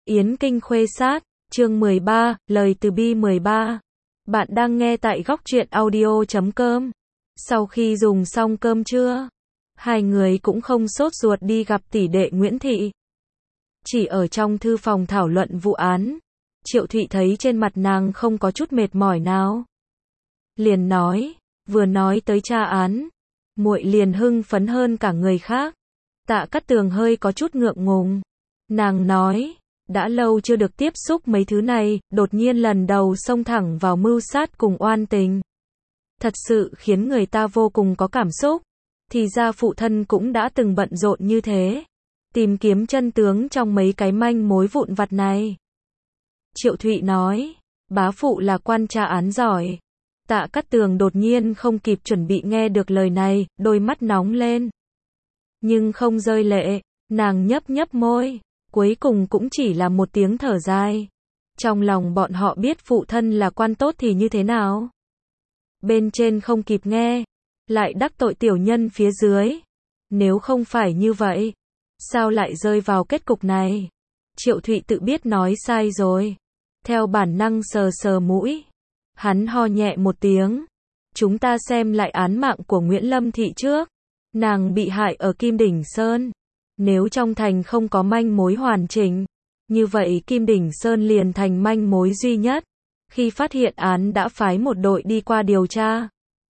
Yến Kinh Khuê Sát, chương 13, lời từ bi 13. Bạn đang nghe tại góc truyện audio.com. Sau khi dùng xong cơm trưa, hai người cũng không sốt ruột đi gặp tỷ đệ Nguyễn Thị. Chỉ ở trong thư phòng thảo luận vụ án, Triệu Thụy thấy trên mặt nàng không có chút mệt mỏi nào. Liền nói, vừa nói tới tra án, muội liền hưng phấn hơn cả người khác. Tạ Cát Tường hơi có chút ngượng ngùng. Nàng nói, đã lâu chưa được tiếp xúc mấy thứ này, đột nhiên lần đầu xông thẳng vào mưu sát cùng oan tình. Thật sự khiến người ta vô cùng có cảm xúc. Thì ra phụ thân cũng đã từng bận rộn như thế, tìm kiếm chân tướng trong mấy cái manh mối vụn vặt này. Triệu Thụy nói, bá phụ là quan tra án giỏi. Tạ Cát Tường đột nhiên không kịp chuẩn bị nghe được lời này, đôi mắt nóng lên. Nhưng không rơi lệ, nàng nhấp nhấp môi, cuối cùng cũng chỉ là một tiếng thở dài. Trong lòng bọn họ biết phụ thân là quan tốt thì như thế nào? Bên trên không kịp nghe, lại đắc tội tiểu nhân phía dưới. Nếu không phải như vậy, sao lại rơi vào kết cục này? Triệu Thụy tự biết nói sai rồi. Theo bản năng sờ sờ mũi. Hắn ho nhẹ một tiếng. Chúng ta xem lại án mạng của Nguyễn Lâm Thị trước. Nàng bị hại ở Kim Đỉnh Sơn. Nếu trong thành không có manh mối hoàn chỉnh, như vậy Kim Đỉnh Sơn liền thành manh mối duy nhất. Khi phát hiện án đã phái một đội đi qua điều tra.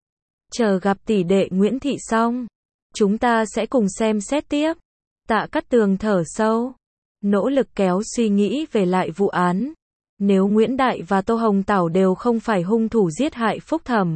Chờ gặp tỷ đệ Nguyễn Thị xong, chúng ta sẽ cùng xem xét tiếp. Tạ Cát Tường thở sâu, nỗ lực kéo suy nghĩ về lại vụ án. Nếu Nguyễn Đại và Tô Hồng Tảo đều không phải hung thủ giết hại Phúc Thẩm,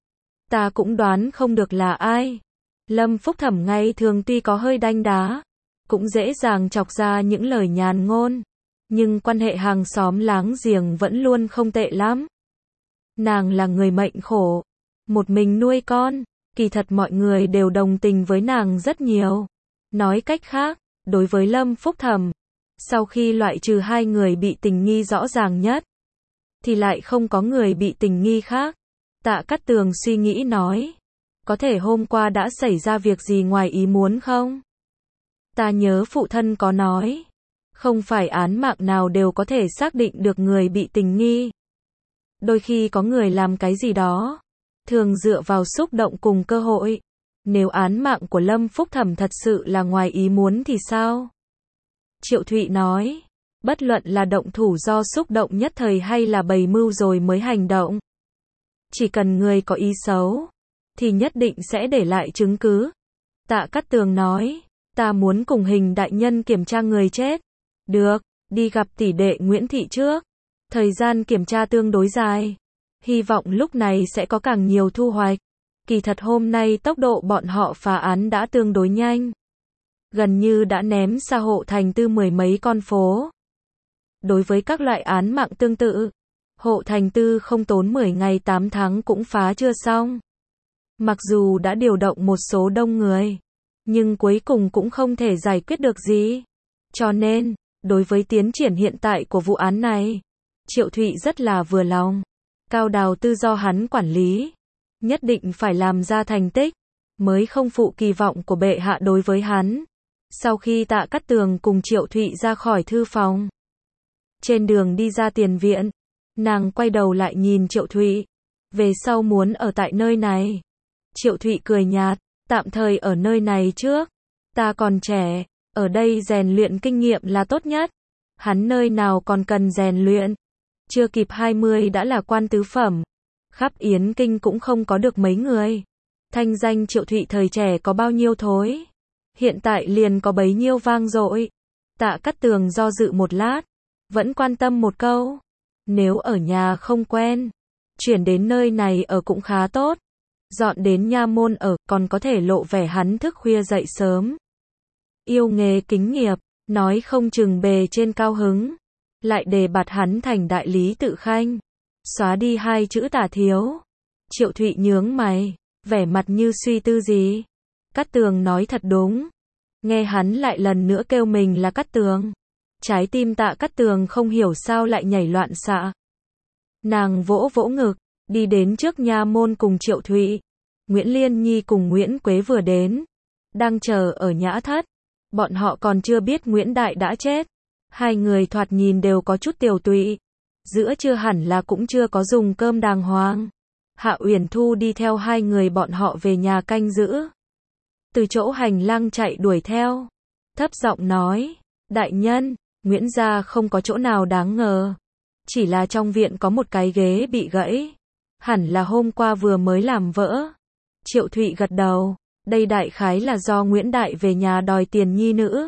ta cũng đoán không được là ai. Lâm Phúc Thẩm ngày thường tuy có hơi đanh đá, cũng dễ dàng chọc ra những lời nhàn ngôn, nhưng quan hệ hàng xóm láng giềng vẫn luôn không tệ lắm. Nàng là người mệnh khổ, một mình nuôi con, kỳ thật mọi người đều đồng tình với nàng rất nhiều. Nói cách khác, đối với Lâm Phúc Thẩm, sau khi loại trừ hai người bị tình nghi rõ ràng nhất, thì lại không có người bị tình nghi khác. Tạ Cát Tường suy nghĩ nói, có thể hôm qua đã xảy ra việc gì ngoài ý muốn không? Ta nhớ phụ thân có nói, không phải án mạng nào đều có thể xác định được người bị tình nghi. Đôi khi có người làm cái gì đó, thường dựa vào xúc động cùng cơ hội. Nếu án mạng của Lâm Phúc Thẩm thật sự là ngoài ý muốn thì sao? Triệu Thụy nói, bất luận là động thủ do xúc động nhất thời hay là bày mưu rồi mới hành động, chỉ cần người có ý xấu, thì nhất định sẽ để lại chứng cứ. Tạ Cát Tường nói, ta muốn cùng Hình đại nhân kiểm tra người chết. Được, đi gặp tỷ đệ Nguyễn Thị trước. Thời gian kiểm tra tương đối dài, hy vọng lúc này sẽ có càng nhiều thu hoạch. Kỳ thật hôm nay tốc độ bọn họ phá án đã tương đối nhanh, gần như đã ném xa Hộ Thành Tư 10 mấy con phố. Đối với các loại án mạng tương tự, Hộ Thành Tư không tốn 10 ngày 8 tháng cũng phá chưa xong. Mặc dù đã điều động một số đông người, nhưng cuối cùng cũng không thể giải quyết được gì. Cho nên, đối với tiến triển hiện tại của vụ án này, Triệu Thụy rất là vừa lòng. Cao Đào Tư do hắn quản lý, nhất định phải làm ra thành tích, mới không phụ kỳ vọng của bệ hạ đối với hắn. Sau khi Tạ Cát Tường cùng Triệu Thụy ra khỏi thư phòng, trên đường đi ra tiền viện, nàng quay đầu lại nhìn Triệu Thụy, về sau muốn ở tại nơi này. Triệu Thụy cười nhạt, tạm thời ở nơi này trước, ta còn trẻ, ở đây rèn luyện kinh nghiệm là tốt nhất. Hắn nơi nào còn cần rèn luyện, chưa kịp 20 đã là quan tứ phẩm, khắp Yến Kinh cũng không có được mấy người. Thanh danh Triệu Thụy thời trẻ có bao nhiêu thối, hiện tại liền có bấy nhiêu vang dội. Tạ Cát Tường do dự một lát, vẫn quan tâm một câu, nếu ở nhà không quen, chuyển đến nơi này ở cũng khá tốt. Dọn đến nha môn ở, còn có thể lộ vẻ hắn thức khuya dậy sớm, yêu nghề kính nghiệp, nói không chừng bề trên cao hứng, lại đề bạt hắn thành đại lý tự khanh, xóa đi hai chữ tả thiếu. Triệu Thụy nhướng mày, vẻ mặt như suy tư gì. Cát Tường nói thật đúng. Nghe hắn lại lần nữa kêu mình là Cát Tường, trái tim Tạ Cát Tường không hiểu sao lại nhảy loạn xạ. Nàng vỗ vỗ ngực, đi đến trước nha môn cùng Triệu Thụy. Nguyễn Liên Nhi cùng Nguyễn Quế vừa đến, đang chờ ở nhã thất. Bọn họ còn chưa biết Nguyễn Đại đã chết. Hai người thoạt nhìn đều có chút tiều tụy. Giữa trưa hẳn là cũng chưa có dùng cơm đàng hoàng. Hạ Uyển Thu đi theo hai người bọn họ về nhà canh giữ. Từ chỗ hành lang chạy đuổi theo. Thấp giọng nói, đại nhân, Nguyễn gia không có chỗ nào đáng ngờ. Chỉ là trong viện có một cái ghế bị gãy. Hẳn là hôm qua vừa mới làm vỡ. Triệu Thụy gật đầu, đây đại khái là do Nguyễn Đại về nhà đòi tiền nhi nữ.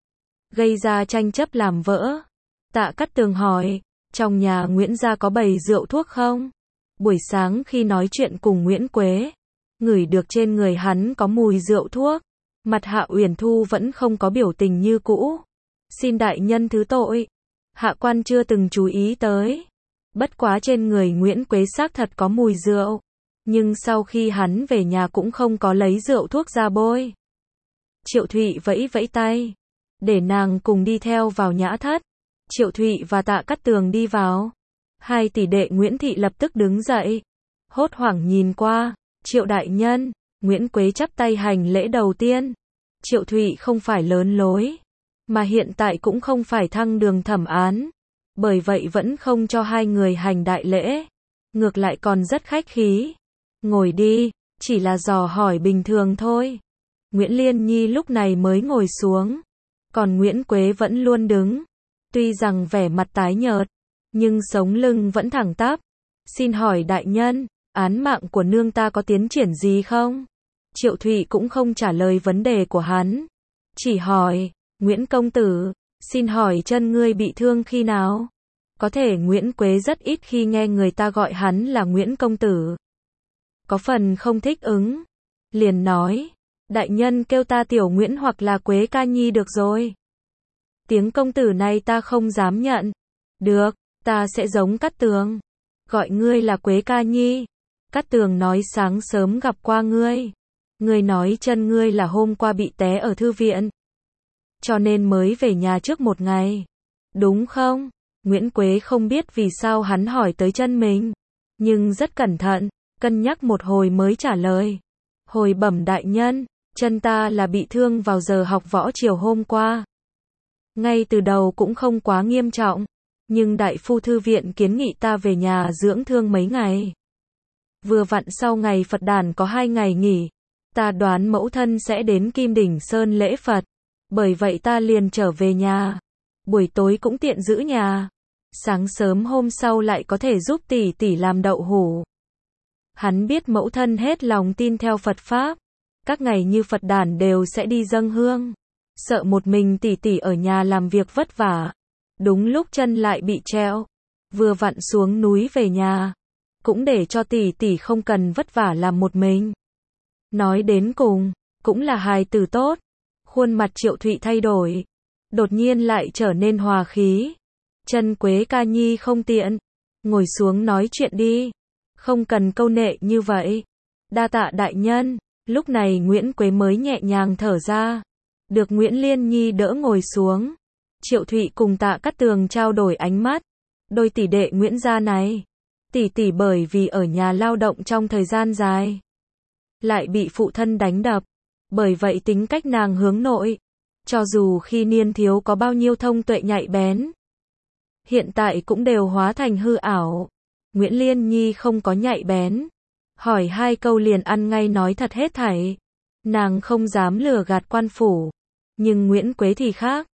Gây ra tranh chấp làm vỡ. Tạ Cát Tường hỏi, trong nhà Nguyễn gia có bày rượu thuốc không? Buổi sáng khi nói chuyện cùng Nguyễn Quế, ngửi được trên người hắn có mùi rượu thuốc. Mặt Hạ Uyển Thu vẫn không có biểu tình như cũ. Xin đại nhân thứ tội. Hạ quan chưa từng chú ý tới. Bất quá trên người Nguyễn Quế xác thật có mùi rượu. Nhưng sau khi hắn về nhà cũng không có lấy rượu thuốc ra bôi. Triệu Thụy vẫy vẫy tay. Để nàng cùng đi theo vào nhã thất. Triệu Thụy và Tạ Cát Tường đi vào. Hai tỷ đệ Nguyễn Thị lập tức đứng dậy. Hốt hoảng nhìn qua. Triệu đại nhân. Nguyễn Quế chắp tay hành lễ đầu tiên. Triệu Thụy không phải lớn lối. Mà hiện tại cũng không phải thăng đường thẩm án. Bởi vậy vẫn không cho hai người hành đại lễ. Ngược lại còn rất khách khí. Ngồi đi, chỉ là dò hỏi bình thường thôi. Nguyễn Liên Nhi lúc này mới ngồi xuống. Còn Nguyễn Quế vẫn luôn đứng. Tuy rằng vẻ mặt tái nhợt, nhưng sống lưng vẫn thẳng tắp. Xin hỏi đại nhân, án mạng của nương ta có tiến triển gì không? Triệu Thụy cũng không trả lời vấn đề của hắn. Chỉ hỏi, Nguyễn công tử, xin hỏi chân ngươi bị thương khi nào? Có thể Nguyễn Quế rất ít khi nghe người ta gọi hắn là Nguyễn công tử. Có phần không thích ứng. Liền nói, đại nhân kêu ta tiểu Nguyễn hoặc là Quế ca nhi được rồi. Tiếng công tử này ta không dám nhận. Được, ta sẽ giống Cát Tường. Gọi ngươi là Quế ca nhi. Cát Tường nói sáng sớm gặp qua ngươi. Ngươi nói chân ngươi là hôm qua bị té ở thư viện. Cho nên mới về nhà trước một ngày. Đúng không? Nguyễn Quế không biết vì sao hắn hỏi tới chân mình. Nhưng rất cẩn thận, cân nhắc một hồi mới trả lời. Hồi bẩm đại nhân, chân ta là bị thương vào giờ học võ chiều hôm qua. Ngay từ đầu cũng không quá nghiêm trọng. Nhưng đại phu thư viện kiến nghị ta về nhà dưỡng thương mấy ngày. Vừa vặn sau ngày Phật đản có 2 ngày nghỉ. Ta đoán mẫu thân sẽ đến Kim Đỉnh Sơn lễ Phật. Bởi vậy ta liền trở về nhà. Buổi tối cũng tiện giữ nhà. Sáng sớm hôm sau lại có thể giúp tỷ tỷ làm đậu hũ. Hắn biết mẫu thân hết lòng tin theo Phật Pháp. Các ngày như Phật đản đều sẽ đi dâng hương. Sợ một mình tỷ tỷ ở nhà làm việc vất vả. Đúng lúc chân lại bị treo. Vừa vặn xuống núi về nhà. Cũng để cho tỷ tỷ không cần vất vả làm một mình. Nói đến cùng, cũng là hài tử tốt. Khuôn mặt Triệu Thụy thay đổi. Đột nhiên lại trở nên hòa khí. Chân Quế ca nhi không tiện. Ngồi xuống nói chuyện đi. Không cần câu nệ như vậy. Đa tạ đại nhân. Lúc này Nguyễn Quế mới nhẹ nhàng thở ra. Được Nguyễn Liên Nhi đỡ ngồi xuống. Triệu Thụy cùng Tạ Cát Tường trao đổi ánh mắt. Đôi tỷ đệ Nguyễn gia này. Tỷ tỷ bởi vì ở nhà lao động trong thời gian dài. Lại bị phụ thân đánh đập. Bởi vậy tính cách nàng hướng nội. Cho dù khi niên thiếu có bao nhiêu thông tuệ nhạy bén. Hiện tại cũng đều hóa thành hư ảo. Nguyễn Liên Nhi không có nhạy bén. Hỏi 2 câu liền ăn ngay nói thật hết thảy. Nàng không dám lừa gạt quan phủ. Nhưng Nguyễn Quế thì khác.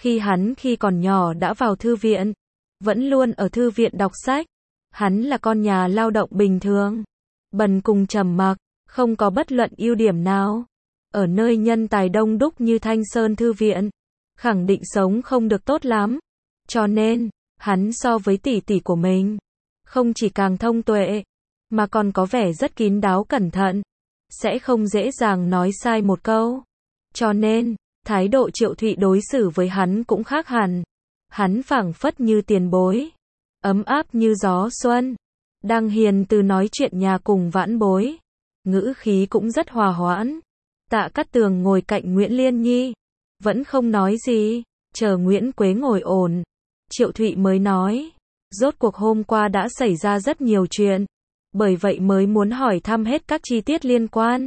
Khi còn nhỏ đã vào thư viện. Vẫn luôn ở thư viện đọc sách. Hắn là con nhà lao động bình thường. Bần cùng trầm mặc. Không có bất luận ưu điểm nào. Ở nơi nhân tài đông đúc như Thanh Sơn Thư viện. Khẳng định sống không được tốt lắm. Cho nên, hắn so với tỷ tỷ của mình. Không chỉ càng thông tuệ. Mà còn có vẻ rất kín đáo cẩn thận. Sẽ không dễ dàng nói sai một câu. Cho nên, thái độ Triệu Thụy đối xử với hắn cũng khác hẳn. Hắn phảng phất như tiền bối. Ấm áp như gió xuân. Đang hiền từ nói chuyện nhà cùng vãn bối. Ngữ khí cũng rất hòa hoãn. Tạ Cát Tường ngồi cạnh Nguyễn Liên Nhi. Vẫn không nói gì. Chờ Nguyễn Quế ngồi ổn. Triệu Thụy mới nói. Rốt cuộc hôm qua đã xảy ra rất nhiều chuyện. Bởi vậy mới muốn hỏi thăm hết các chi tiết liên quan.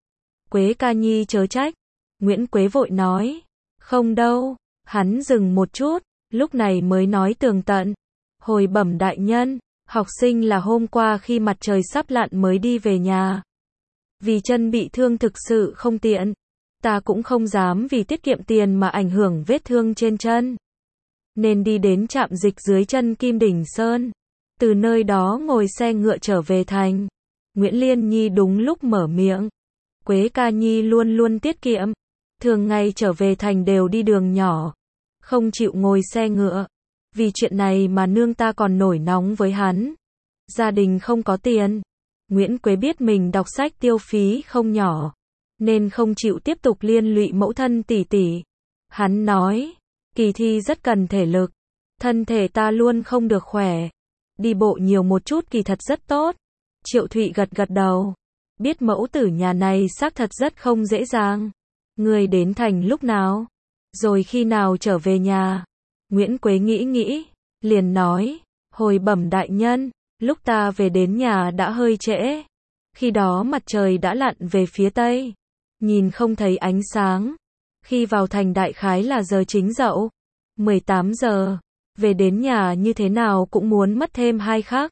Quế ca nhi chớ trách. Nguyễn Quế vội nói. Không đâu. Hắn dừng một chút. lúc này mới nói tường tận. Hồi bẩm đại nhân, học sinh là hôm qua khi mặt trời sắp lặn mới đi về nhà. Vì chân bị thương thực sự không tiện. Ta cũng không dám vì tiết kiệm tiền mà ảnh hưởng vết thương trên chân. Nên đi đến trạm dịch dưới chân Kim Đỉnh Sơn. Từ nơi đó ngồi xe ngựa trở về thành. Nguyễn Liên Nhi đúng lúc mở miệng. Quế ca nhi luôn luôn tiết kiệm. Thường ngày trở về thành đều đi đường nhỏ. Không chịu ngồi xe ngựa. Vì chuyện này mà nương ta còn nổi nóng với hắn. Gia đình không có tiền. Nguyễn Quế biết mình đọc sách tiêu phí không nhỏ. Nên không chịu tiếp tục liên lụy mẫu thân tỷ tỷ. Hắn nói, kỳ thi rất cần thể lực. Thân thể ta luôn không được khỏe. Đi bộ nhiều một chút kỳ thật rất tốt. Triệu Thụy gật gật đầu. Biết mẫu tử nhà này xác thật rất không dễ dàng. Người đến thành lúc nào? Rồi khi nào trở về nhà? Nguyễn Quế nghĩ, liền nói, hồi bẩm đại nhân, lúc ta về đến nhà đã hơi trễ. Khi đó mặt trời đã lặn về phía tây. Nhìn không thấy ánh sáng. Khi vào thành đại khái là giờ chính dậu. 18 giờ. Về đến nhà như thế nào cũng muốn mất thêm 2 khắc.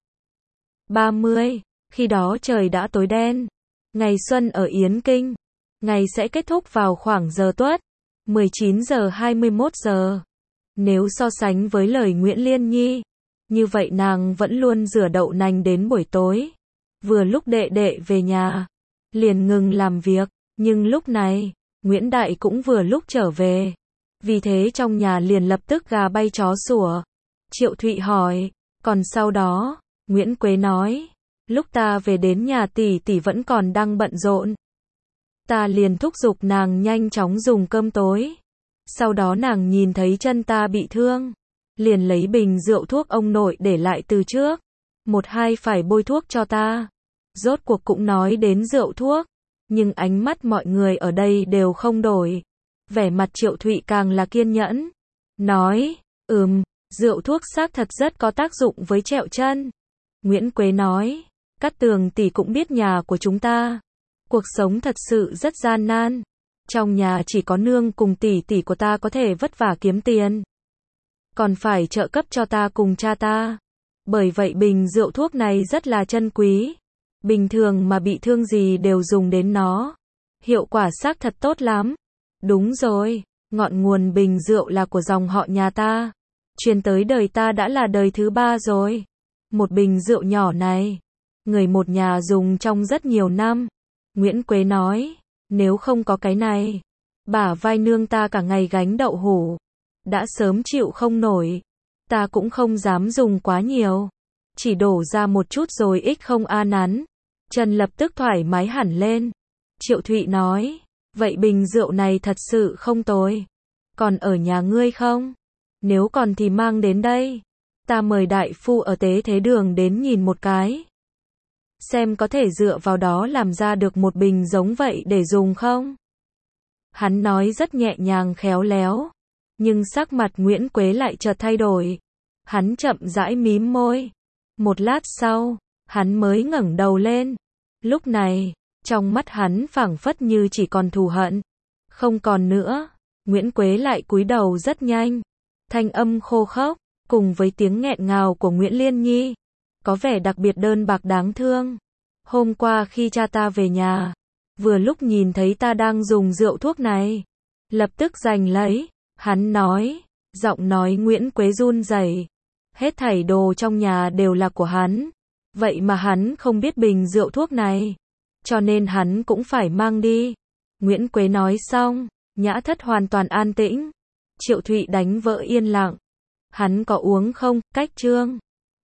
30. Khi đó trời đã tối đen. Ngày xuân ở Yến Kinh. Ngày sẽ kết thúc vào khoảng giờ tuất. 19 giờ 21 giờ. Nếu so sánh với lời Nguyễn Liên Nhi. Như vậy nàng vẫn luôn rửa đậu nành đến buổi tối. Vừa lúc đệ đệ về nhà. Liền ngừng làm việc. Nhưng lúc này, Nguyễn Đại cũng vừa lúc trở về. Vì thế trong nhà liền lập tức gà bay chó sủa. Triệu Thụy hỏi, còn sau đó, Nguyễn Quế nói, lúc ta về đến nhà tỷ tỷ vẫn còn đang bận rộn. Ta liền thúc giục nàng nhanh chóng dùng cơm tối. Sau đó nàng nhìn thấy chân ta bị thương. Liền lấy bình rượu thuốc ông nội để lại từ trước. 1-2 phải bôi thuốc cho ta. Rốt cuộc cũng nói đến rượu thuốc. Nhưng ánh mắt mọi người ở đây đều không đổi. Vẻ mặt Triệu Thụy càng là kiên nhẫn. Nói, rượu thuốc xác thật rất có tác dụng với trẹo chân. Nguyễn Quế nói, Cát Tường tỷ cũng biết nhà của chúng ta. Cuộc sống thật sự rất gian nan. Trong nhà chỉ có nương cùng tỷ tỷ của ta có thể vất vả kiếm tiền. Còn phải trợ cấp cho ta cùng cha ta. Bởi vậy bình rượu thuốc này rất là chân quý. Bình thường mà bị thương gì đều dùng đến nó. Hiệu quả xác thật tốt lắm. Đúng rồi, ngọn nguồn bình rượu là của dòng họ nhà ta. Truyền tới đời ta đã là đời thứ 3 rồi. Một bình rượu nhỏ này, người một nhà dùng trong rất nhiều năm. Nguyễn Quế nói, nếu không có cái này, bả vai nương ta cả ngày gánh đậu hũ. Đã sớm chịu không nổi. Ta cũng không dám dùng quá nhiều. Chỉ đổ ra một chút rồi ích không a nắn. Chân lập tức thoải mái hẳn lên. Triệu Thụy nói, vậy bình rượu này thật sự không tồi. Còn ở nhà ngươi không? Nếu còn thì mang đến đây. Ta mời đại phu ở Tế Thế Đường đến nhìn một cái. Xem có thể dựa vào đó làm ra được một bình giống vậy để dùng không? Hắn nói rất nhẹ nhàng khéo léo. Nhưng sắc mặt Nguyễn Quế lại chợt thay đổi. Hắn chậm rãi mím môi. Một lát sau, hắn mới ngẩng đầu lên. Lúc này, trong mắt hắn phảng phất như chỉ còn thù hận. Không còn nữa. Nguyễn Quế lại cúi đầu rất nhanh. Thanh âm khô khốc, cùng với tiếng nghẹn ngào của Nguyễn Liên Nhi. Có vẻ đặc biệt đơn bạc đáng thương. Hôm qua khi cha ta về nhà, vừa lúc nhìn thấy ta đang dùng rượu thuốc này. Lập tức giành lấy. Hắn nói, giọng nói Nguyễn Quế run rẩy. Hết thảy đồ trong nhà đều là của hắn. Vậy mà hắn không biết bình rượu thuốc này. Cho nên hắn cũng phải mang đi. Nguyễn Quế nói xong, nhã thất hoàn toàn an tĩnh. Triệu Thụy đánh vỡ yên lặng. Hắn có uống không? Cách Trương.